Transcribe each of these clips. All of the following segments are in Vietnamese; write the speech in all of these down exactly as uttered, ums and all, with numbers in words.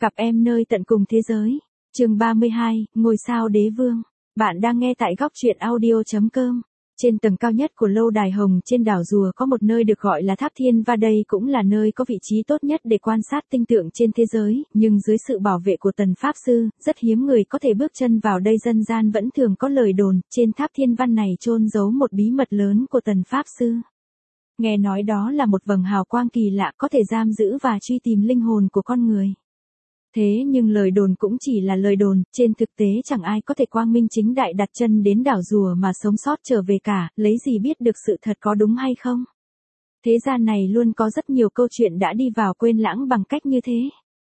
Cặp em nơi tận cùng thế giới. Chương ba mươi hai, Ngôi sao đế vương. Bạn đang nghe tại góc truyện audio chấm com. Trên tầng cao nhất của lâu đài hồng trên đảo Rùa có một nơi được gọi là Tháp Thiên, và đây cũng là nơi có vị trí tốt nhất để quan sát tinh tượng trên thế giới, nhưng dưới sự bảo vệ của Tần Pháp Sư, rất hiếm người có thể bước chân vào đây. Dân gian vẫn thường có lời đồn, trên Tháp Thiên Văn này chôn giấu một bí mật lớn của Tần Pháp Sư. Nghe nói đó là một vầng hào quang kỳ lạ có thể giam giữ và truy tìm linh hồn của con người. Thế nhưng lời đồn cũng chỉ là lời đồn, trên thực tế chẳng ai có thể quang minh chính đại đặt chân đến đảo Rùa mà sống sót trở về cả, lấy gì biết được sự thật có đúng hay không. Thế gian này luôn có rất nhiều câu chuyện đã đi vào quên lãng bằng cách như thế.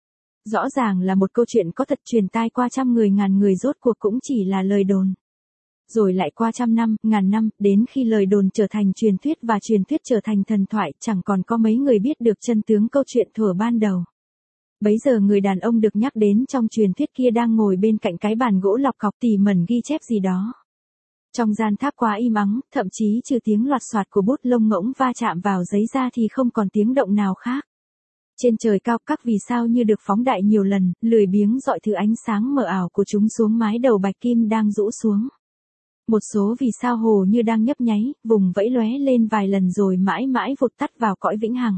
Rõ ràng là một câu chuyện có thật truyền tai qua trăm người ngàn người, rốt cuộc cũng chỉ là lời đồn. Rồi lại qua trăm năm, ngàn năm, đến khi lời đồn trở thành truyền thuyết và truyền thuyết trở thành thần thoại, chẳng còn có mấy người biết được chân tướng câu chuyện thuở ban đầu. Bấy giờ người đàn ông được nhắc đến trong truyền thuyết kia đang ngồi bên cạnh cái bàn gỗ lọc cọc tỉ mẩn ghi chép gì đó. Trong gian tháp quá im ắng, thậm chí trừ tiếng loạt soạt của bút lông ngỗng va chạm vào giấy ra thì không còn tiếng động nào khác. Trên trời cao, các vì sao như được phóng đại nhiều lần, lười biếng dọi thứ ánh sáng mờ ảo của chúng xuống mái đầu bạch kim đang rũ xuống. Một số vì sao hồ như đang nhấp nháy, vùng vẫy lóe lên vài lần rồi mãi mãi vụt tắt vào cõi vĩnh hằng.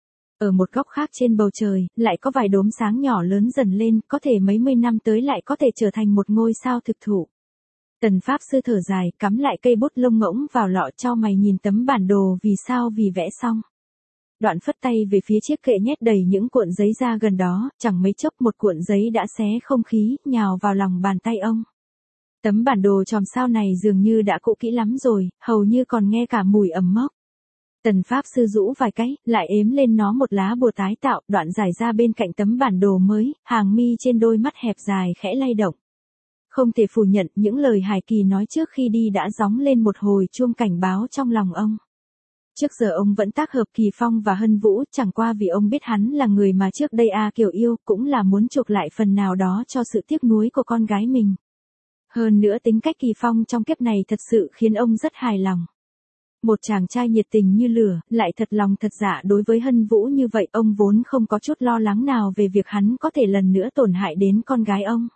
Ở một góc khác trên bầu trời, lại có vài đốm sáng nhỏ lớn dần lên, có thể mấy mươi năm tới lại có thể trở thành một ngôi sao thực thụ. Tần Pháp Sư thở dài, cắm lại cây bút lông ngỗng vào lọ, chau mày nhìn tấm bản đồ vì sao vì vẽ xong. Đoạn phất tay về phía chiếc kệ nhét đầy những cuộn giấy ra gần đó, chẳng mấy chốc một cuộn giấy đã xé không khí, nhào vào lòng bàn tay ông. Tấm bản đồ chòm sao này dường như đã cũ kỹ lắm rồi, hầu như còn nghe cả mùi ẩm mốc. Tần Pháp Sư rũ vài cái, lại ếm lên nó một lá bùa tái tạo, đoạn giải ra bên cạnh tấm bản đồ mới, hàng mi trên đôi mắt hẹp dài khẽ lay động. Không thể phủ nhận, những lời Hải Kỳ nói trước khi đi đã gióng lên một hồi chuông cảnh báo trong lòng ông. Trước giờ ông vẫn tác hợp Kỳ Phong và Hân Vũ, chẳng qua vì ông biết hắn là người mà trước đây A Kiều yêu, cũng là muốn chuộc lại phần nào đó cho sự tiếc nuối của con gái mình. Hơn nữa tính cách Kỳ Phong trong kiếp này thật sự khiến ông rất hài lòng. Một chàng trai nhiệt tình như lửa, lại thật lòng thật dạ đối với Hân Vũ như vậy, ông vốn không có chút lo lắng nào về việc hắn có thể lần nữa tổn hại đến con gái ông.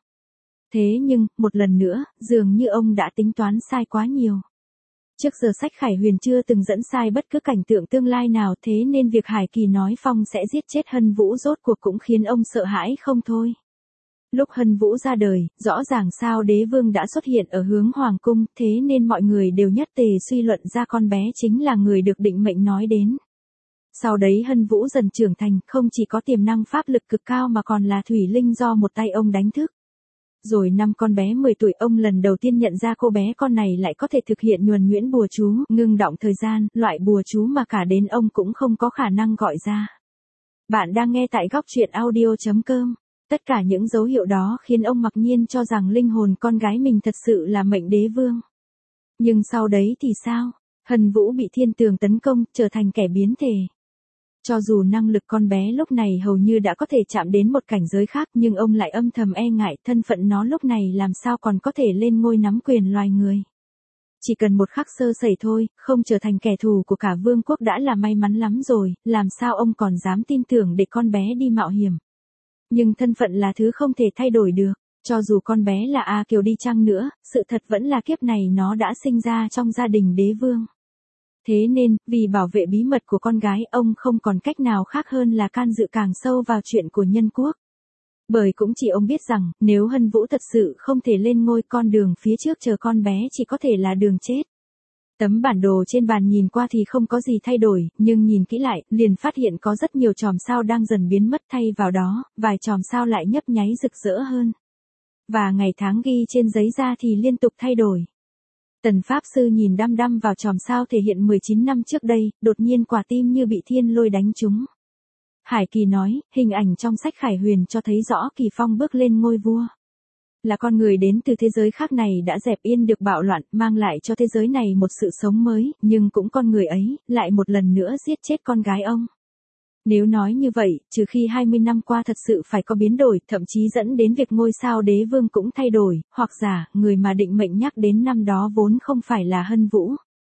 Thế nhưng, một lần nữa, dường như ông đã tính toán sai quá nhiều. Trước giờ sách Khải Huyền chưa từng dẫn sai bất cứ cảnh tượng tương lai nào, thế nên việc Hải Kỳ nói Phong sẽ giết chết Hân Vũ rốt cuộc cũng khiến ông sợ hãi không thôi. Lúc Hân Vũ ra đời, rõ ràng sao đế vương đã xuất hiện ở hướng hoàng cung, thế nên mọi người đều nhất tề suy luận ra con bé chính là người được định mệnh nói đến. Sau đấy Hân Vũ dần trưởng thành, không chỉ có tiềm năng pháp lực cực cao mà còn là thủy linh do một tay ông đánh thức. Rồi năm con bé mười tuổi, ông lần đầu tiên nhận ra cô bé con này lại có thể thực hiện nhuần nhuyễn bùa chú, ngưng động thời gian, loại bùa chú mà cả đến ông cũng không có khả năng gọi ra. Bạn đang nghe tại góc truyện audio chấm com. Tất cả những dấu hiệu đó khiến ông mặc nhiên cho rằng linh hồn con gái mình thật sự là mệnh đế vương. Nhưng sau đấy thì sao? Hân Vũ bị thiên tường tấn công, trở thành kẻ biến thể. Cho dù năng lực con bé lúc này hầu như đã có thể chạm đến một cảnh giới khác, nhưng ông lại âm thầm e ngại thân phận nó lúc này làm sao còn có thể lên ngôi nắm quyền loài người. Chỉ cần một khắc sơ sẩy thôi, không trở thành kẻ thù của cả vương quốc đã là may mắn lắm rồi, làm sao ông còn dám tin tưởng để con bé đi mạo hiểm. Nhưng thân phận là thứ không thể thay đổi được, cho dù con bé là A Kiều đi chăng nữa, sự thật vẫn là kiếp này nó đã sinh ra trong gia đình đế vương. Thế nên, vì bảo vệ bí mật của con gái, ông không còn cách nào khác hơn là can dự càng sâu vào chuyện của nhân quốc. Bởi cũng chỉ ông biết rằng, nếu Hân Vũ thật sự không thể lên ngôi, con đường phía trước chờ con bé chỉ có thể là đường chết. Tấm bản đồ trên bàn nhìn qua thì không có gì thay đổi, nhưng nhìn kỹ lại, liền phát hiện có rất nhiều chòm sao đang dần biến mất, thay vào đó, vài chòm sao lại nhấp nháy rực rỡ hơn. Và ngày tháng ghi trên giấy ra thì liên tục thay đổi. Tần Pháp Sư nhìn đăm đăm vào chòm sao thể hiện mười chín năm trước đây, đột nhiên quả tim như bị thiên lôi đánh trúng. Hải Kỳ nói, hình ảnh trong sách Khải Huyền cho thấy rõ Kỳ Phong bước lên ngôi vua. Là con người đến từ thế giới khác này đã dẹp yên được bạo loạn, mang lại cho thế giới này một sự sống mới, nhưng cũng con người ấy, lại một lần nữa giết chết con gái ông. Nếu nói như vậy, trừ khi hai mươi năm qua thật sự phải có biến đổi, thậm chí dẫn đến việc ngôi sao đế vương cũng thay đổi, hoặc giả, người mà định mệnh nhắc đến năm đó vốn không phải là Hân Vũ.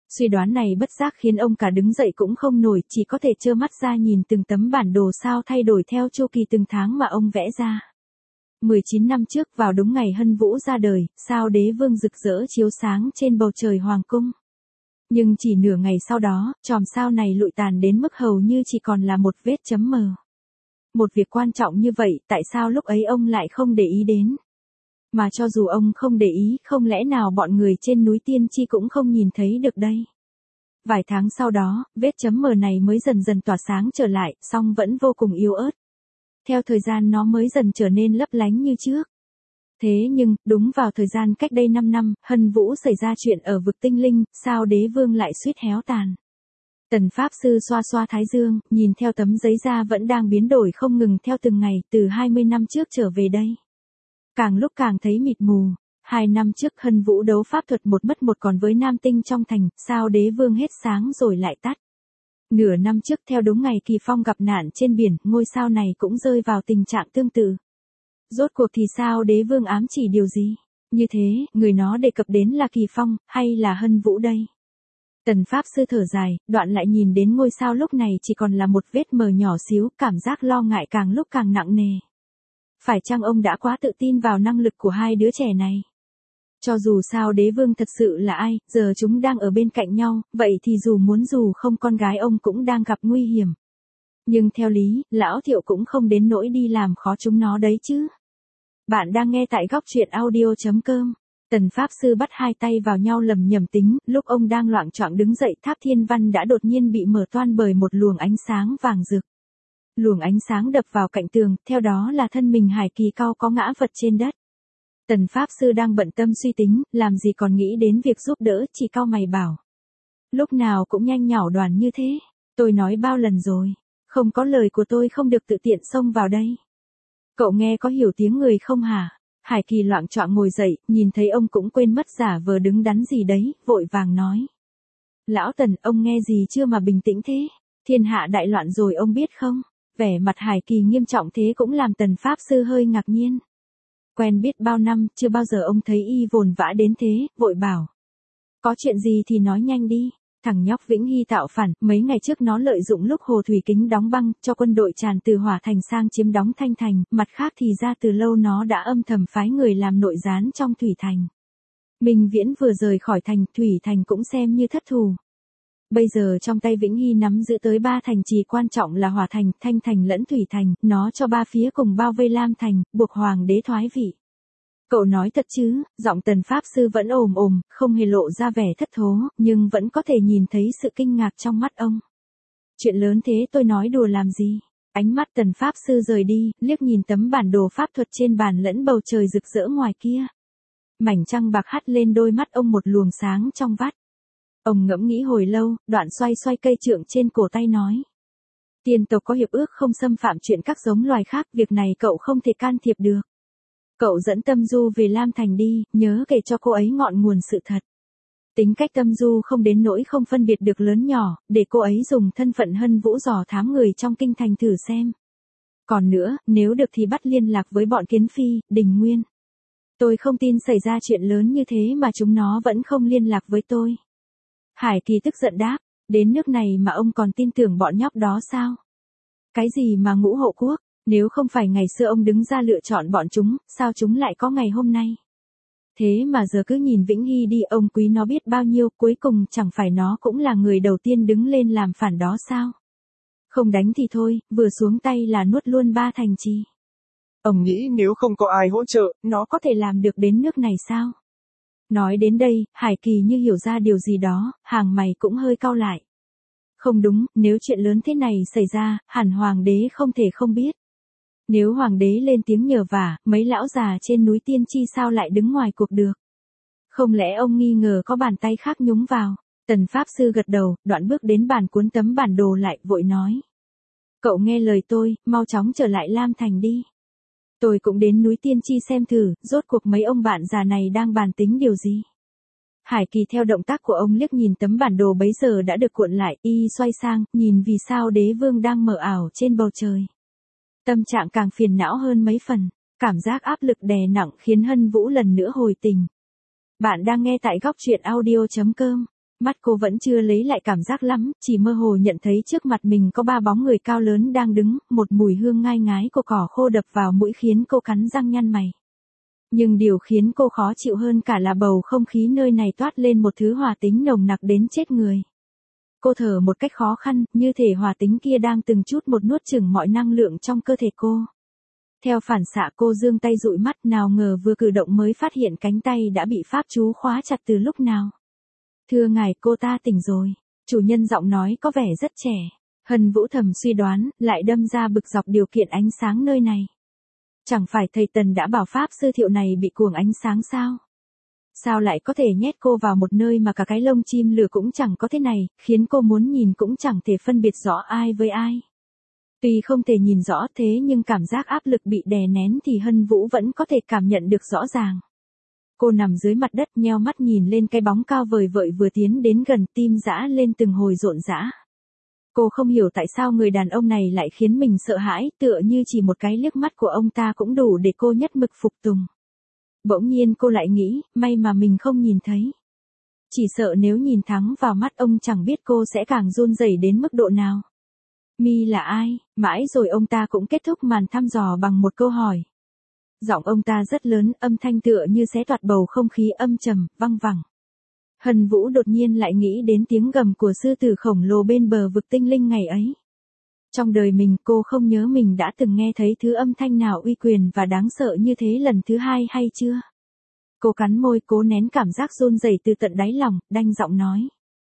Suy đoán này bất giác khiến ông cả đứng dậy cũng không nổi, chỉ có thể trơ mắt ra nhìn từng tấm bản đồ sao thay đổi theo chu kỳ từng tháng mà ông vẽ ra. mười chín năm trước vào đúng ngày Hân Vũ ra đời, sao đế vương rực rỡ chiếu sáng trên bầu trời hoàng cung. Nhưng chỉ nửa ngày sau đó, chòm sao này lụi tàn đến mức hầu như chỉ còn là một vết chấm mờ. Một việc quan trọng như vậy, tại sao lúc ấy ông lại không để ý đến? Mà cho dù ông không để ý, không lẽ nào bọn người trên núi Tiên Tri cũng không nhìn thấy được đây? Vài tháng sau đó, vết chấm mờ này mới dần dần tỏa sáng trở lại, song vẫn vô cùng yếu ớt. Theo thời gian nó mới dần trở nên lấp lánh như trước. Thế nhưng, đúng vào thời gian cách đây năm năm, Hân Vũ xảy ra chuyện ở vực tinh linh, sao đế vương lại suýt héo tàn. Tần Pháp Sư xoa xoa thái dương, nhìn theo tấm giấy da vẫn đang biến đổi không ngừng theo từng ngày, từ hai mươi năm trước trở về đây. Càng lúc càng thấy mịt mù. Hai năm trước Hân Vũ đấu pháp thuật một mất một còn với nam tinh trong thành, sao đế vương hết sáng rồi lại tắt. Nửa năm trước theo đúng ngày Kỳ Phong gặp nạn trên biển, ngôi sao này cũng rơi vào tình trạng tương tự. Rốt cuộc thì sao đế vương ám chỉ điều gì? Như thế, người nó đề cập đến là Kỳ Phong, hay là Hân Vũ đây? Tần Pháp Sư thở dài, đoạn lại nhìn đến ngôi sao lúc này chỉ còn là một vết mờ nhỏ xíu, cảm giác lo ngại càng lúc càng nặng nề. Phải chăng ông đã quá tự tin vào năng lực của hai đứa trẻ này? Cho dù sao đế vương thật sự là ai, giờ chúng đang ở bên cạnh nhau, vậy thì dù muốn dù không con gái ông cũng đang gặp nguy hiểm. Nhưng theo lý, lão Thiệu cũng không đến nỗi đi làm khó chúng nó đấy chứ. Bạn đang nghe tại góc truyện audio.com. Tần Pháp Sư bắt hai tay vào nhau lầm nhầm tính, lúc ông đang loạng choạng đứng dậy tháp thiên văn đã đột nhiên bị mở toang bởi một luồng ánh sáng vàng rực. Luồng ánh sáng đập vào cạnh tường, theo đó là thân mình Hải Kỳ cao có ngã vật trên đất. Tần Pháp Sư đang bận tâm suy tính, làm gì còn nghĩ đến việc giúp đỡ, chỉ cau mày bảo. Lúc nào cũng nhanh nhảu đoàn như thế, tôi nói bao lần rồi, không có lời của tôi không được tự tiện xông vào đây. Cậu nghe có hiểu tiếng người không hả? Hải Kỳ loạng choạng ngồi dậy, nhìn thấy ông cũng quên mất giả vờ đứng đắn gì đấy, vội vàng nói. Lão Tần, ông nghe gì chưa mà bình tĩnh thế? Thiên hạ đại loạn rồi ông biết không? Vẻ mặt Hải Kỳ nghiêm trọng thế cũng làm Tần Pháp Sư hơi ngạc nhiên. Quen biết bao năm, chưa bao giờ ông thấy y vồn vã đến thế, vội bảo. Có chuyện gì thì nói nhanh đi. Thằng nhóc Vĩnh Hy tạo phản, mấy ngày trước nó lợi dụng lúc Hồ Thủy Kính đóng băng, cho quân đội tràn từ Hỏa Thành sang chiếm đóng Thanh Thành, mặt khác thì ra từ lâu nó đã âm thầm phái người làm nội gián trong Thủy Thành. Minh Viễn vừa rời khỏi thành, Thủy Thành cũng xem như thất thù. Bây giờ trong tay Vĩnh Hy nắm giữ tới ba thành trì quan trọng là Hỏa Thành, Thanh Thành lẫn Thủy Thành, nó cho ba phía cùng bao vây Lam Thành, buộc hoàng đế thoái vị. Cậu nói thật chứ? Giọng Tần Pháp Sư vẫn ồm ồm, không hề lộ ra vẻ thất thố, nhưng vẫn có thể nhìn thấy sự kinh ngạc trong mắt ông. Chuyện lớn thế tôi nói đùa làm gì? Ánh mắt Tần Pháp Sư rời đi, liếc nhìn tấm bản đồ pháp thuật trên bàn lẫn bầu trời rực rỡ ngoài kia. Mảnh trăng bạc hắt lên đôi mắt ông một luồng sáng trong vắt. Ông ngẫm nghĩ hồi lâu, đoạn xoay xoay cây trượng trên cổ tay nói. Tiên tộc có hiệp ước không xâm phạm chuyện các giống loài khác, việc này cậu không thể can thiệp được. Cậu dẫn Tâm Du về Lam Thành đi, nhớ kể cho cô ấy ngọn nguồn sự thật. Tính cách Tâm Du không đến nỗi không phân biệt được lớn nhỏ, để cô ấy dùng thân phận Hân Vũ dò thám người trong kinh thành thử xem. Còn nữa, nếu được thì bắt liên lạc với bọn Kiến Phi, Đình Nguyên. Tôi không tin xảy ra chuyện lớn như thế mà chúng nó vẫn không liên lạc với tôi. Hải Kỳ tức giận đáp, đến nước này mà ông còn tin tưởng bọn nhóc đó sao? Cái gì mà ngũ hộ quốc? Nếu không phải ngày xưa ông đứng ra lựa chọn bọn chúng, sao chúng lại có ngày hôm nay? Thế mà giờ cứ nhìn Vĩnh Hy đi, ông quý nó biết bao nhiêu, cuối cùng chẳng phải nó cũng là người đầu tiên đứng lên làm phản đó sao? Không đánh thì thôi, vừa xuống tay là nuốt luôn ba thành trì. Ông nghĩ nếu không có ai hỗ trợ, nó có thể làm được đến nước này sao? Nói đến đây, Hải Kỳ như hiểu ra điều gì đó, hàng mày cũng hơi cau lại. Không đúng, nếu chuyện lớn thế này xảy ra, hẳn hoàng đế không thể không biết. Nếu hoàng đế lên tiếng nhờ vả, mấy lão già trên núi Tiên Tri sao lại đứng ngoài cuộc được? Không lẽ ông nghi ngờ có bàn tay khác nhúng vào? Tần Pháp Sư gật đầu, đoạn bước đến bàn cuốn tấm bản đồ lại, vội nói. Cậu nghe lời tôi, mau chóng trở lại Lam Thành đi. Tôi cũng đến núi Tiên Tri xem thử, rốt cuộc mấy ông bạn già này đang bàn tính điều gì. Hải Kỳ theo động tác của ông liếc nhìn tấm bản đồ bấy giờ đã được cuộn lại, y xoay sang, nhìn vì sao đế vương đang mờ ảo trên bầu trời. Tâm trạng càng phiền não hơn mấy phần, cảm giác áp lực đè nặng khiến Hân Vũ lần nữa hồi tình. Bạn đang nghe tại góc truyện audio.com. Mắt cô vẫn chưa lấy lại cảm giác lắm, chỉ mơ hồ nhận thấy trước mặt mình có ba bóng người cao lớn đang đứng, một mùi hương ngai ngái của cỏ khô đập vào mũi khiến cô cắn răng nhăn mày. Nhưng điều khiến cô khó chịu hơn cả là bầu không khí nơi này toát lên một thứ hỏa tính nồng nặc đến chết người. Cô thở một cách khó khăn, như thể hỏa tính kia đang từng chút một nuốt chửng mọi năng lượng trong cơ thể cô. Theo phản xạ cô giương tay dụi mắt, nào ngờ vừa cử động mới phát hiện cánh tay đã bị pháp chú khóa chặt từ lúc nào. Thưa ngài, cô ta tỉnh rồi. Chủ nhân giọng nói có vẻ rất trẻ. Hân Vũ thầm suy đoán, lại đâm ra bực dọc điều kiện ánh sáng nơi này. Chẳng phải thầy Tần đã bảo pháp sư Thiệu này bị cuồng ánh sáng sao? Sao lại có thể nhét cô vào một nơi mà cả cái lông chim lửa cũng chẳng có thế này, khiến cô muốn nhìn cũng chẳng thể phân biệt rõ ai với ai. Tuy không thể nhìn rõ thế nhưng cảm giác áp lực bị đè nén thì Hân Vũ vẫn có thể cảm nhận được rõ ràng. Cô nằm dưới mặt đất nheo mắt nhìn lên cái bóng cao vời vợi vừa tiến đến gần, tim dã lên từng hồi rộn rã. Cô không hiểu tại sao người đàn ông này lại khiến mình sợ hãi, tựa như chỉ một cái liếc mắt của ông ta cũng đủ để cô nhất mực phục tùng. Bỗng nhiên cô lại nghĩ, may mà mình không nhìn thấy. Chỉ sợ nếu nhìn thẳng vào mắt ông chẳng biết cô sẽ càng run rẩy đến mức độ nào. Mi là ai? Mãi rồi ông ta cũng kết thúc màn thăm dò bằng một câu hỏi. Giọng ông ta rất lớn, âm thanh tựa như xé toạc bầu không khí âm trầm, văng vẳng. Hân Vũ đột nhiên lại nghĩ đến tiếng gầm của sư tử khổng lồ bên bờ vực tinh linh ngày ấy. Trong đời mình cô không nhớ mình đã từng nghe thấy thứ âm thanh nào uy quyền và đáng sợ như thế lần thứ hai hay chưa. Cô cắn môi cố nén cảm giác run rẩy từ tận đáy lòng, đanh giọng nói.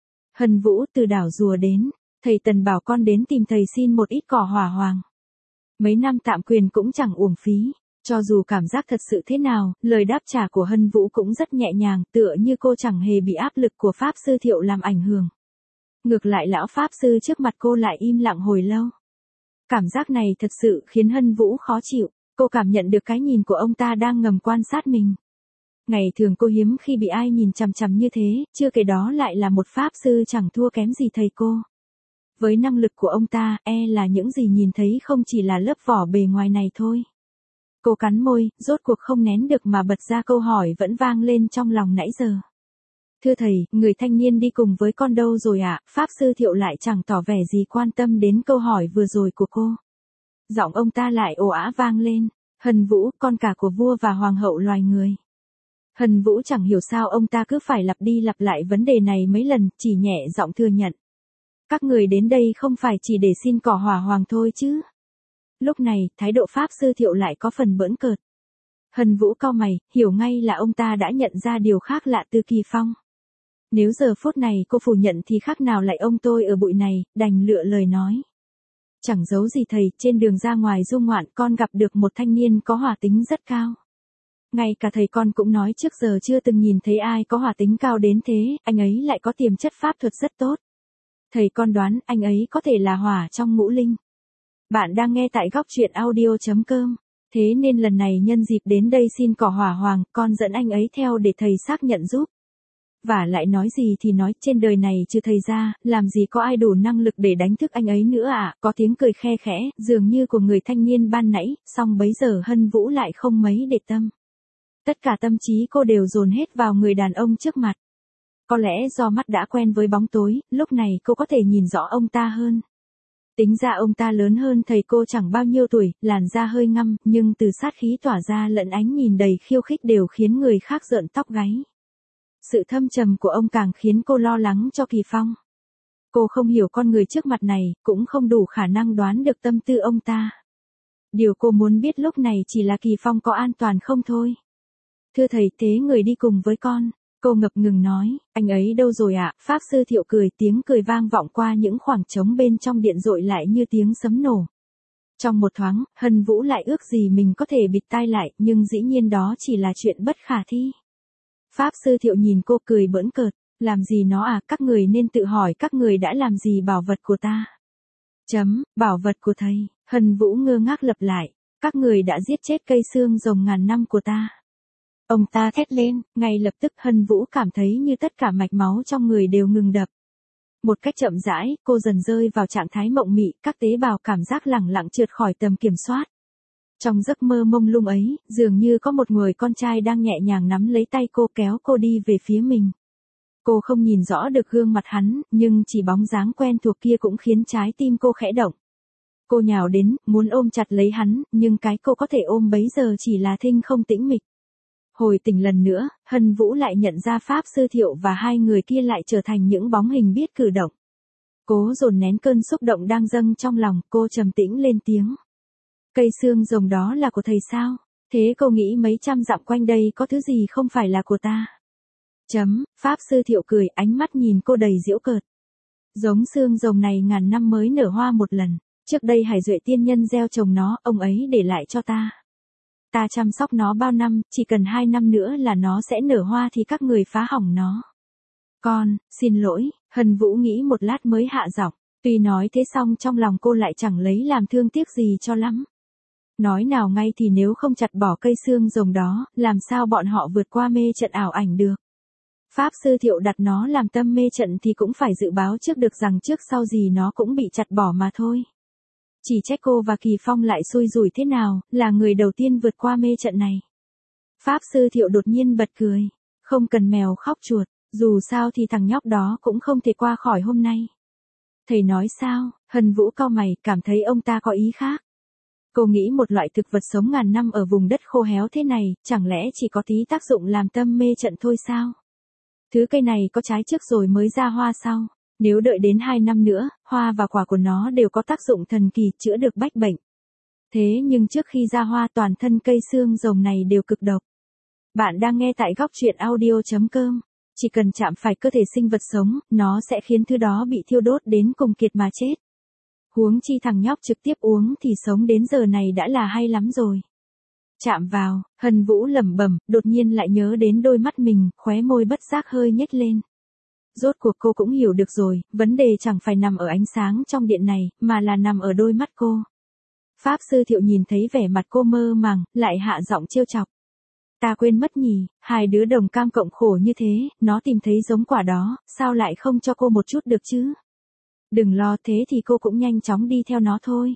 Hân Vũ, từ đảo rùa đến, thầy Tần bảo con đến tìm thầy xin một ít cỏ hỏa hoàng. Mấy năm tạm quyền cũng chẳng uổng phí. Cho dù cảm giác thật sự thế nào, lời đáp trả của Hân Vũ cũng rất nhẹ nhàng, tựa như cô chẳng hề bị áp lực của Pháp Sư Thiệu làm ảnh hưởng. Ngược lại lão Pháp Sư trước mặt cô lại im lặng hồi lâu. Cảm giác này thật sự khiến Hân Vũ khó chịu, cô cảm nhận được cái nhìn của ông ta đang ngầm quan sát mình. Ngày thường cô hiếm khi bị ai nhìn chằm chằm như thế, chưa kể đó lại là một Pháp Sư chẳng thua kém gì thầy cô. Với năng lực của ông ta, e là những gì nhìn thấy không chỉ là lớp vỏ bề ngoài này thôi. Cô cắn môi, rốt cuộc không nén được mà bật ra câu hỏi vẫn vang lên trong lòng nãy giờ. Thưa thầy, người thanh niên đi cùng với con đâu rồi ạ? À? Pháp Sư Thiệu lại chẳng tỏ vẻ gì quan tâm đến câu hỏi vừa rồi của cô. Giọng ông ta lại ồ ả vang lên. Hân Vũ, con cả của vua và hoàng hậu loài người. Hân Vũ chẳng hiểu sao ông ta cứ phải lặp đi lặp lại vấn đề này mấy lần, chỉ nhẹ giọng thừa nhận. Các người đến đây không phải chỉ để xin cỏ hỏa hoàng thôi chứ. Lúc này, thái độ Pháp Sư Thiệu lại có phần bỡn cợt. Hân Vũ cau mày, hiểu ngay là ông ta đã nhận ra điều khác lạ từ Kỳ Phong. Nếu giờ phút này cô phủ nhận thì khác nào lại ông tôi ở bụi này, đành lựa lời nói. Chẳng giấu gì thầy, trên đường ra ngoài du ngoạn con gặp được một thanh niên có hỏa tính rất cao. Ngay cả thầy con cũng nói trước giờ chưa từng nhìn thấy ai có hỏa tính cao đến thế, anh ấy lại có tiềm chất pháp thuật rất tốt. Thầy con đoán anh ấy có thể là hỏa trong ngũ linh. Bạn đang nghe tại góc truyện audio chấm com. Thế nên lần này nhân dịp đến đây xin cỏ hỏa hoàng, con dẫn anh ấy theo để thầy xác nhận giúp. Và lại nói gì thì nói, trên đời này trừ thầy ra, làm gì có ai đủ năng lực để đánh thức anh ấy nữa à? Có tiếng cười khe khẽ, dường như của người thanh niên ban nãy, song bấy giờ Hân Vũ lại không mấy để tâm. Tất cả tâm trí cô đều dồn hết vào người đàn ông trước mặt. Có lẽ do mắt đã quen với bóng tối, lúc này cô có thể nhìn rõ ông ta hơn. Tính ra ông ta lớn hơn thầy cô chẳng bao nhiêu tuổi, làn da hơi ngăm, nhưng từ sát khí tỏa ra lẫn ánh nhìn đầy khiêu khích đều khiến người khác rợn tóc gáy. Sự thâm trầm của ông càng khiến cô lo lắng cho Kỳ Phong. Cô không hiểu con người trước mặt này, cũng không đủ khả năng đoán được tâm tư ông ta. Điều cô muốn biết lúc này chỉ là Kỳ Phong có an toàn không thôi. Thưa thầy, thế người đi cùng với con. Cô ngập ngừng nói, anh ấy đâu rồi ạ? À? Pháp Sư Thiệu cười, tiếng cười vang vọng qua những khoảng trống bên trong điện dội lại như tiếng sấm nổ. Trong một thoáng, Hân Vũ lại ước gì mình có thể bịt tai lại, nhưng dĩ nhiên đó chỉ là chuyện bất khả thi. Pháp Sư Thiệu nhìn cô cười bỡn cợt, làm gì nó à, các người nên tự hỏi các người đã làm gì bảo vật của ta. Chấm, bảo vật của thầy, Hân Vũ ngơ ngác lặp lại, các người đã giết chết cây xương rồng ngàn năm của ta. Ông ta thét lên, ngay lập tức Hân Vũ cảm thấy như tất cả mạch máu trong người đều ngừng đập. Một cách chậm rãi, cô dần rơi vào trạng thái mộng mị, các tế bào cảm giác lẳng lặng trượt khỏi tầm kiểm soát. Trong giấc mơ mông lung ấy, dường như có một người con trai đang nhẹ nhàng nắm lấy tay cô kéo cô đi về phía mình. Cô không nhìn rõ được gương mặt hắn, nhưng chỉ bóng dáng quen thuộc kia cũng khiến trái tim cô khẽ động. Cô nhào đến, muốn ôm chặt lấy hắn, nhưng cái cô có thể ôm bấy giờ chỉ là thinh không tĩnh mịch. Hồi tỉnh lần nữa, Hân Vũ lại nhận ra Pháp Sư Thiệu và hai người kia lại trở thành những bóng hình biết cử động. Cố dồn nén cơn xúc động đang dâng trong lòng, cô trầm tĩnh lên tiếng. Cây xương rồng đó là của thầy sao? Thế cô nghĩ mấy trăm dặm quanh đây có thứ gì không phải là của ta? Chấm, Pháp Sư Thiệu cười, ánh mắt nhìn cô đầy giễu cợt. Giống xương rồng này ngàn năm mới nở hoa một lần. Trước đây Hải Duệ tiên nhân gieo trồng nó, ông ấy để lại cho ta. Ta chăm sóc nó bao năm, chỉ cần hai năm nữa là nó sẽ nở hoa thì các người phá hỏng nó. Con, xin lỗi, Hân Vũ nghĩ một lát mới hạ giọng. Tuy nói thế xong trong lòng cô lại chẳng lấy làm thương tiếc gì cho lắm. Nói nào ngay thì nếu không chặt bỏ cây xương rồng đó, làm sao bọn họ vượt qua mê trận ảo ảnh được. Pháp Sư Thiệu đặt nó làm tâm mê trận thì cũng phải dự báo trước được rằng trước sau gì nó cũng bị chặt bỏ mà thôi. Chỉ trách cô và Kỳ Phong lại xui rủi thế nào, là người đầu tiên vượt qua mê trận này. Pháp Sư Thiệu đột nhiên bật cười. Không cần mèo khóc chuột, dù sao thì thằng nhóc đó cũng không thể qua khỏi hôm nay. Thầy nói sao? Hân Vũ cau mày, cảm thấy ông ta có ý khác. Cô nghĩ một loại thực vật sống ngàn năm ở vùng đất khô héo thế này, chẳng lẽ chỉ có tí tác dụng làm tâm mê trận thôi sao? Thứ cây này có trái trước rồi mới ra hoa sau. Nếu đợi đến hai năm nữa, hoa và quả của nó đều có tác dụng thần kỳ chữa được bách bệnh. Thế nhưng trước khi ra hoa toàn thân cây xương rồng này đều cực độc. Bạn đang nghe tại góc truyện audio chấm com. Chỉ cần chạm phải cơ thể sinh vật sống, nó sẽ khiến thứ đó bị thiêu đốt đến cùng kiệt mà chết. Huống chi thằng nhóc trực tiếp uống thì sống đến giờ này đã là hay lắm rồi. Chạm vào, Hân Vũ lẩm bẩm, đột nhiên lại nhớ đến đôi mắt mình, khóe môi bất giác hơi nhếch lên. Rốt cuộc cô cũng hiểu được rồi, vấn đề chẳng phải nằm ở ánh sáng trong điện này, mà là nằm ở đôi mắt cô. Pháp Sư Thiệu nhìn thấy vẻ mặt cô mơ màng, lại hạ giọng trêu chọc. Ta quên mất nhỉ, hai đứa đồng cam cộng khổ như thế, nó tìm thấy giống quả đó, sao lại không cho cô một chút được chứ? Đừng lo, thế thì cô cũng nhanh chóng đi theo nó thôi.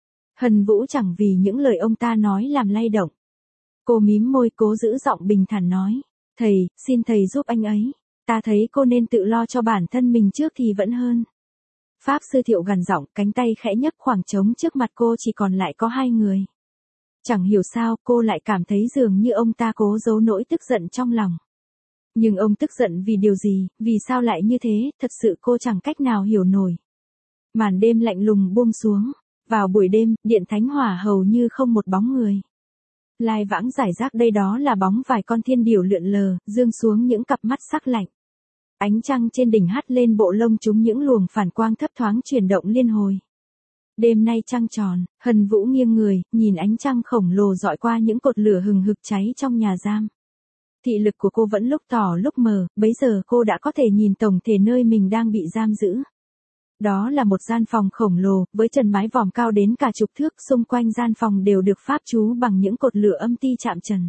Hân Vũ chẳng vì những lời ông ta nói làm lay động. Cô mím môi cố giữ giọng bình thản nói. Thầy, xin thầy giúp anh ấy. Ta thấy cô nên tự lo cho bản thân mình trước thì vẫn hơn. Pháp Sư Thiệu gằn giọng, cánh tay khẽ nhấc khoảng trống trước mặt cô chỉ còn lại có hai người. Chẳng hiểu sao cô lại cảm thấy dường như ông ta cố giấu nỗi tức giận trong lòng. Nhưng ông tức giận vì điều gì, vì sao lại như thế, thật sự cô chẳng cách nào hiểu nổi. Màn đêm lạnh lùng buông xuống. Vào buổi đêm, điện Thánh Hỏa hầu như không một bóng người. Lai vãng giải rác đây đó là bóng vài con thiên điểu lượn lờ, dương xuống những cặp mắt sắc lạnh. Ánh trăng trên đỉnh hắt lên bộ lông chúng những luồng phản quang thấp thoáng chuyển động liên hồi. Đêm nay trăng tròn, Hân Vũ nghiêng người, nhìn ánh trăng khổng lồ dọi qua những cột lửa hừng hực cháy trong nhà giam. Thị lực của cô vẫn lúc tỏ lúc mờ, bấy giờ cô đã có thể nhìn tổng thể nơi mình đang bị giam giữ. Đó là một gian phòng khổng lồ, với trần mái vòm cao đến cả chục thước, xung quanh gian phòng đều được pháp chú bằng những cột lửa âm ti chạm trần.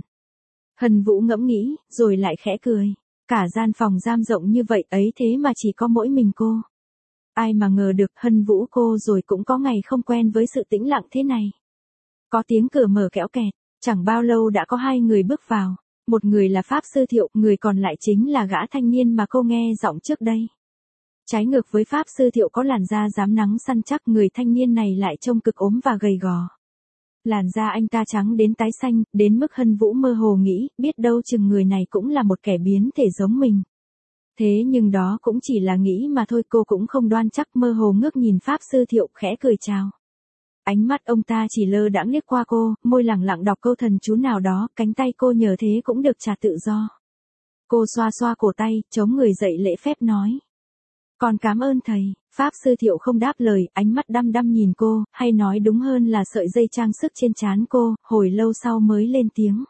Hân Vũ ngẫm nghĩ, rồi lại khẽ cười. Cả gian phòng giam rộng như vậy ấy thế mà chỉ có mỗi mình cô. Ai mà ngờ được Hân Vũ cô rồi cũng có ngày không quen với sự tĩnh lặng thế này. Có tiếng cửa mở kéo kẹt, chẳng bao lâu đã có hai người bước vào. Một người là Pháp Sư Thiệu, người còn lại chính là gã thanh niên mà cô nghe giọng trước đây. Trái ngược với Pháp Sư Thiệu có làn da rám nắng săn chắc, người thanh niên này lại trông cực ốm và gầy gò. Làn da anh ta trắng đến tái xanh, đến mức Hân Vũ mơ hồ nghĩ, biết đâu chừng người này cũng là một kẻ biến thể giống mình. Thế nhưng đó cũng chỉ là nghĩ mà thôi, cô cũng không đoan chắc, mơ hồ ngước nhìn Pháp Sư Thiệu khẽ cười chào. Ánh mắt ông ta chỉ lơ đãng liếc qua cô, môi lẳng lặng đọc câu thần chú nào đó, cánh tay cô nhờ thế cũng được trả tự do. Cô xoa xoa cổ tay, chống người dậy lễ phép nói. Còn cảm ơn thầy. Pháp Sư Thiệu không đáp lời, ánh mắt đăm đăm nhìn cô, hay nói đúng hơn là sợi dây trang sức trên trán cô, hồi lâu sau mới lên tiếng.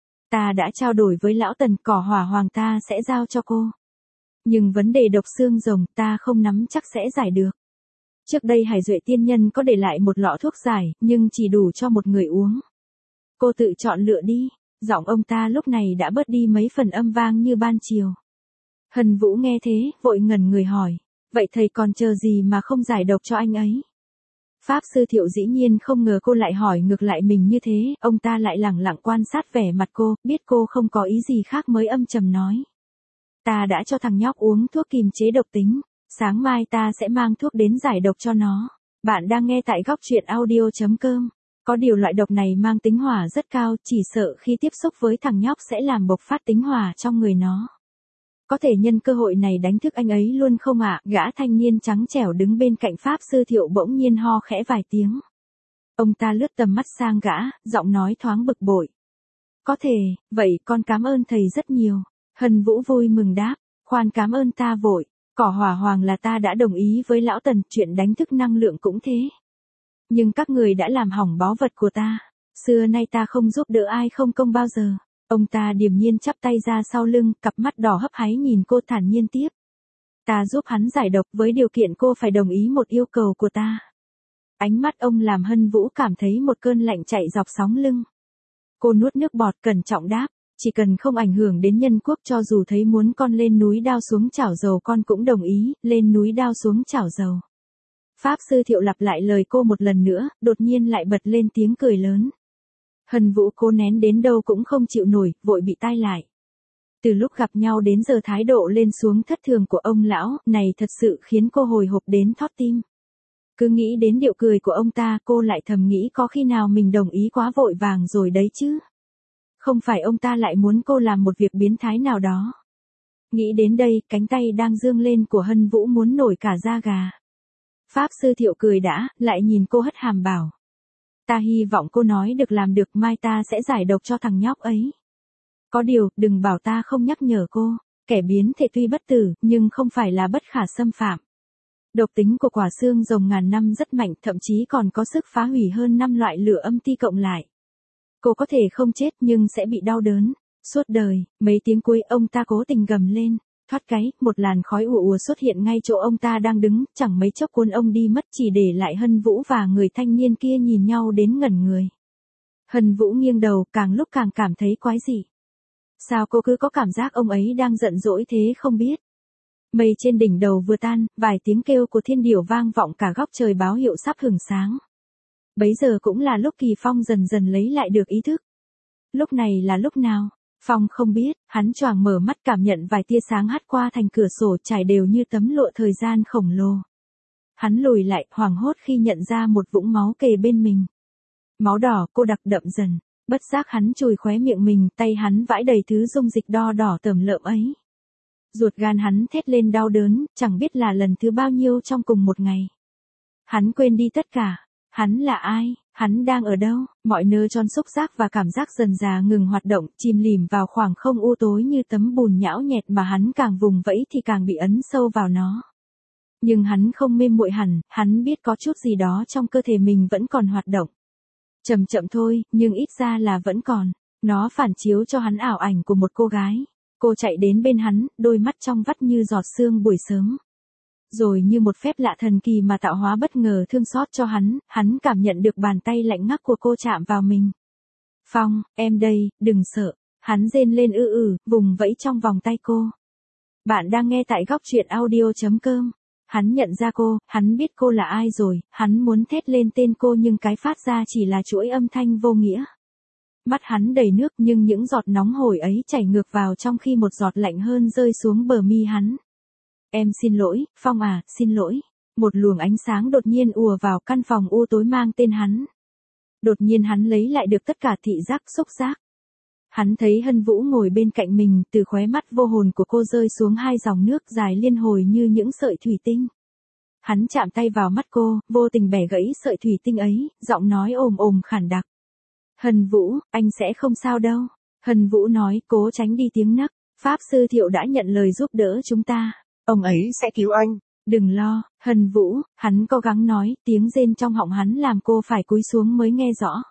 Ta đã trao đổi với lão Tần, cỏ hỏa hoàng ta sẽ giao cho cô. Nhưng vấn đề độc xương rồng ta không nắm chắc sẽ giải được. Trước đây Hải Duệ tiên nhân có để lại một lọ thuốc giải, nhưng chỉ đủ cho một người uống. Cô tự chọn lựa đi. Giọng ông ta lúc này đã bớt đi mấy phần âm vang như ban chiều. Hân Vũ nghe thế, vội ngẩn người hỏi. Vậy thầy còn chờ gì mà không giải độc cho anh ấy? Pháp Sư Thiệu dĩ nhiên không ngờ cô lại hỏi ngược lại mình như thế, ông ta lại lẳng lặng quan sát vẻ mặt cô, biết cô không có ý gì khác mới âm trầm nói. Ta đã cho thằng nhóc uống thuốc kiềm chế độc tính. Sáng mai ta sẽ mang thuốc đến giải độc cho nó. Bạn đang nghe tại góc truyện audio.com. Có điều loại độc này mang tính hỏa rất cao, chỉ sợ khi tiếp xúc với thằng nhóc sẽ làm bộc phát tính hỏa trong người nó. Có thể nhân cơ hội này đánh thức anh ấy luôn không ạ? Gã thanh niên trắng trẻo đứng bên cạnh Pháp Sư Thiệu bỗng nhiên ho khẽ vài tiếng. Ông ta lướt tầm mắt sang gã, giọng nói thoáng bực bội. Có thể, vậy con cảm ơn thầy rất nhiều. Hân Vũ vui mừng đáp, khoan cảm ơn ta vội. Cỏ hỏa hoàng là ta đã đồng ý với lão Tần, chuyện đánh thức năng lượng cũng thế. Nhưng các người đã làm hỏng báu vật của ta. Xưa nay ta không giúp đỡ ai không công bao giờ. Ông ta điềm nhiên chắp tay ra sau lưng, cặp mắt đỏ hấp háy nhìn cô thản nhiên tiếp. Ta giúp hắn giải độc với điều kiện cô phải đồng ý một yêu cầu của ta. Ánh mắt ông làm Hân Vũ cảm thấy một cơn lạnh chạy dọc sóng lưng. Cô nuốt nước bọt cẩn trọng đáp, chỉ cần không ảnh hưởng đến nhân quốc, cho dù thấy muốn con lên núi đao xuống chảo dầu con cũng đồng ý, lên núi đao xuống chảo dầu. Pháp Sư Thiệu lặp lại lời cô một lần nữa, đột nhiên lại bật lên tiếng cười lớn. Hân Vũ cố nén đến đâu cũng không chịu nổi, vội bị tai lại. Từ lúc gặp nhau đến giờ thái độ lên xuống thất thường của ông lão này thật sự khiến cô hồi hộp đến thót tim. Cứ nghĩ đến điệu cười của ông ta, cô lại thầm nghĩ có khi nào mình đồng ý quá vội vàng rồi đấy chứ. Không phải ông ta lại muốn cô làm một việc biến thái nào đó. Nghĩ đến đây, cánh tay đang dương lên của Hân Vũ muốn nổi cả da gà. Pháp Sư Thiệu cười đã, lại nhìn cô hất hàm bảo. Ta hy vọng cô nói được làm được, mai ta sẽ giải độc cho thằng nhóc ấy. Có điều, đừng bảo ta không nhắc nhở cô, kẻ biến thể tuy bất tử, nhưng không phải là bất khả xâm phạm. Độc tính của quả xương rồng ngàn năm rất mạnh, thậm chí còn có sức phá hủy hơn năm loại lửa âm ti cộng lại. Cô có thể không chết nhưng sẽ bị đau đớn suốt đời. Mấy tiếng cuối ông ta cố tình gầm lên, thoát cái, một làn khói ùa ùa xuất hiện ngay chỗ ông ta đang đứng, chẳng mấy chốc cuốn ông đi mất, chỉ để lại Hân Vũ và người thanh niên kia nhìn nhau đến ngẩn người. Hân Vũ nghiêng đầu, càng lúc càng cảm thấy quái dị. Sao cô cứ có cảm giác ông ấy đang giận dỗi thế không biết. Mây trên đỉnh đầu vừa tan, vài tiếng kêu của thiên điểu vang vọng cả góc trời báo hiệu sắp hửng sáng. Bấy giờ cũng là lúc Kỳ Phong dần dần lấy lại được ý thức. Lúc này là lúc nào? Phong không biết, hắn choàng mở mắt cảm nhận vài tia sáng hắt qua thành cửa sổ trải đều như tấm lụa thời gian khổng lồ. Hắn lùi lại, hoảng hốt khi nhận ra một vũng máu kề bên mình. Máu đỏ, cô đặc đậm dần, bất giác hắn chùi khóe miệng mình, tay hắn vãi đầy thứ dung dịch đo đỏ tởm lợm ấy. Ruột gan hắn thét lên đau đớn, chẳng biết là lần thứ bao nhiêu trong cùng một ngày. Hắn quên đi tất cả. Hắn là ai? Hắn đang ở đâu? Mọi nơi tròn xúc giác và cảm giác dần dà ngừng hoạt động, chìm lìm vào khoảng không u tối như tấm bùn nhão nhẹt mà hắn càng vùng vẫy thì càng bị ấn sâu vào nó. Nhưng hắn không mê muội hẳn, hắn biết có chút gì đó trong cơ thể mình vẫn còn hoạt động. Chậm chậm thôi, nhưng ít ra là vẫn còn. Nó phản chiếu cho hắn ảo ảnh của một cô gái. Cô chạy đến bên hắn, đôi mắt trong vắt như giọt sương buổi sớm. Rồi như một phép lạ thần kỳ mà tạo hóa bất ngờ thương xót cho hắn, hắn cảm nhận được bàn tay lạnh ngắt của cô chạm vào mình. Phong, em đây, đừng sợ. Hắn rên lên ư ử, vùng vẫy trong vòng tay cô. Bạn đang nghe tại góc truyện audio.com. Hắn nhận ra cô, hắn biết cô là ai rồi, hắn muốn thét lên tên cô nhưng cái phát ra chỉ là chuỗi âm thanh vô nghĩa. Mắt hắn đầy nước nhưng những giọt nóng hổi ấy chảy ngược vào trong khi một giọt lạnh hơn rơi xuống bờ mi hắn. Em xin lỗi, Phong à, xin lỗi. Một luồng ánh sáng đột nhiên ùa vào căn phòng u tối mang tên hắn. Đột nhiên hắn lấy lại được tất cả thị giác xúc giác. Hắn thấy Hân Vũ ngồi bên cạnh mình, từ khóe mắt vô hồn của cô rơi xuống hai dòng nước dài liên hồi như những sợi thủy tinh. Hắn chạm tay vào mắt cô, vô tình bẻ gãy sợi thủy tinh ấy, giọng nói ồm ồm khản đặc. Hân Vũ, anh sẽ không sao đâu. Hân Vũ nói, cố tránh đi tiếng nấc. Pháp Sư Thiệu đã nhận lời giúp đỡ chúng ta. Ông ấy sẽ cứu anh. Đừng lo, Hân Vũ, hắn cố gắng nói, tiếng rên trong họng hắn làm cô phải cúi xuống mới nghe rõ.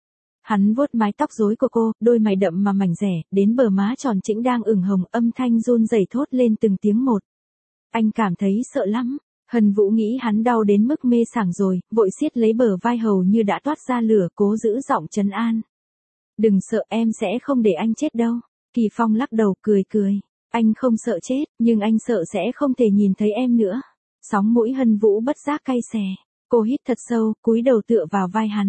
Hắn vuốt mái tóc rối của cô, đôi mày đậm mà mảnh rẻ, đến bờ má tròn trĩnh đang ửng hồng, âm thanh run rẩy thốt lên từng tiếng một. Anh cảm thấy sợ lắm. Hân Vũ nghĩ hắn đau đến mức mê sảng rồi, vội siết lấy bờ vai hầu như đã toát ra lửa, cố giữ giọng trấn an. Đừng sợ, em sẽ không để anh chết đâu. Kỳ Phong lắc đầu cười cười. Anh không sợ chết, nhưng anh sợ sẽ không thể nhìn thấy em nữa. Sóng mũi Hân Vũ bất giác cay xè. Cô hít thật sâu, cúi đầu tựa vào vai hắn.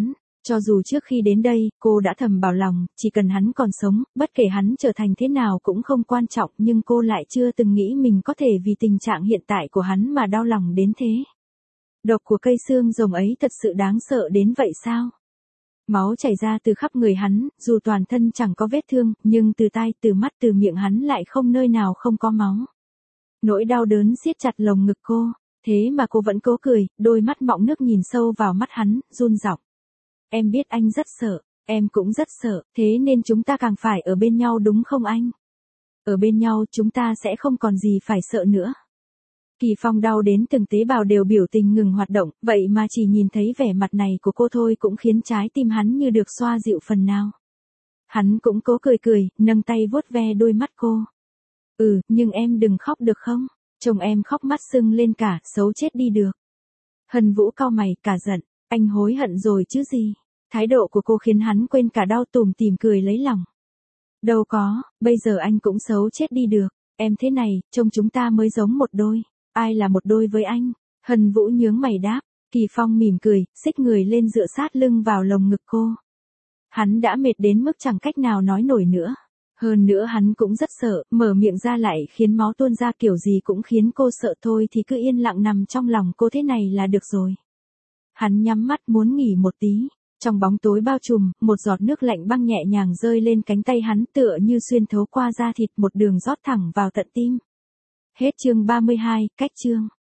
Cho dù trước khi đến đây, cô đã thầm bảo lòng, chỉ cần hắn còn sống, bất kể hắn trở thành thế nào cũng không quan trọng, nhưng cô lại chưa từng nghĩ mình có thể vì tình trạng hiện tại của hắn mà đau lòng đến thế. Độc của cây xương rồng ấy thật sự đáng sợ đến vậy sao? Máu chảy ra từ khắp người hắn, dù toàn thân chẳng có vết thương, nhưng từ tai, từ mắt, từ miệng hắn lại không nơi nào không có máu. Nỗi đau đớn siết chặt lồng ngực cô, thế mà cô vẫn cố cười, đôi mắt mọng nước nhìn sâu vào mắt hắn, run giọng. Em biết anh rất sợ, em cũng rất sợ, thế nên chúng ta càng phải ở bên nhau đúng không anh? Ở bên nhau chúng ta sẽ không còn gì phải sợ nữa. Kỳ Phong đau đến từng tế bào đều biểu tình ngừng hoạt động, vậy mà chỉ nhìn thấy vẻ mặt này của cô thôi cũng khiến trái tim hắn như được xoa dịu phần nào. Hắn cũng cố cười cười, nâng tay vuốt ve đôi mắt cô. Ừ, nhưng em đừng khóc được không? Chồng em khóc mắt sưng lên cả, xấu chết đi được. Hân Vũ cau mày, cả giận, anh hối hận rồi chứ gì? Thái độ của cô khiến hắn quên cả đau, tủm tỉm cười lấy lòng. Đâu có, bây giờ anh cũng xấu chết đi được, em thế này, trông chúng ta mới giống một đôi. Ai là một đôi với anh? Hân Vũ nhướng mày đáp. Kỳ Phong mỉm cười, xích người lên dựa sát lưng vào lồng ngực cô. Hắn đã mệt đến mức chẳng cách nào nói nổi nữa. Hơn nữa hắn cũng rất sợ, mở miệng ra lại khiến máu tuôn ra, kiểu gì cũng khiến cô sợ thôi, thì cứ yên lặng nằm trong lòng cô thế này là được rồi. Hắn nhắm mắt muốn nghỉ một tí. Trong bóng tối bao trùm, một giọt nước lạnh băng nhẹ nhàng rơi lên cánh tay hắn, tựa như xuyên thấu qua da thịt, một đường rót thẳng vào tận tim. Hết chương ba mươi hai, cách chương.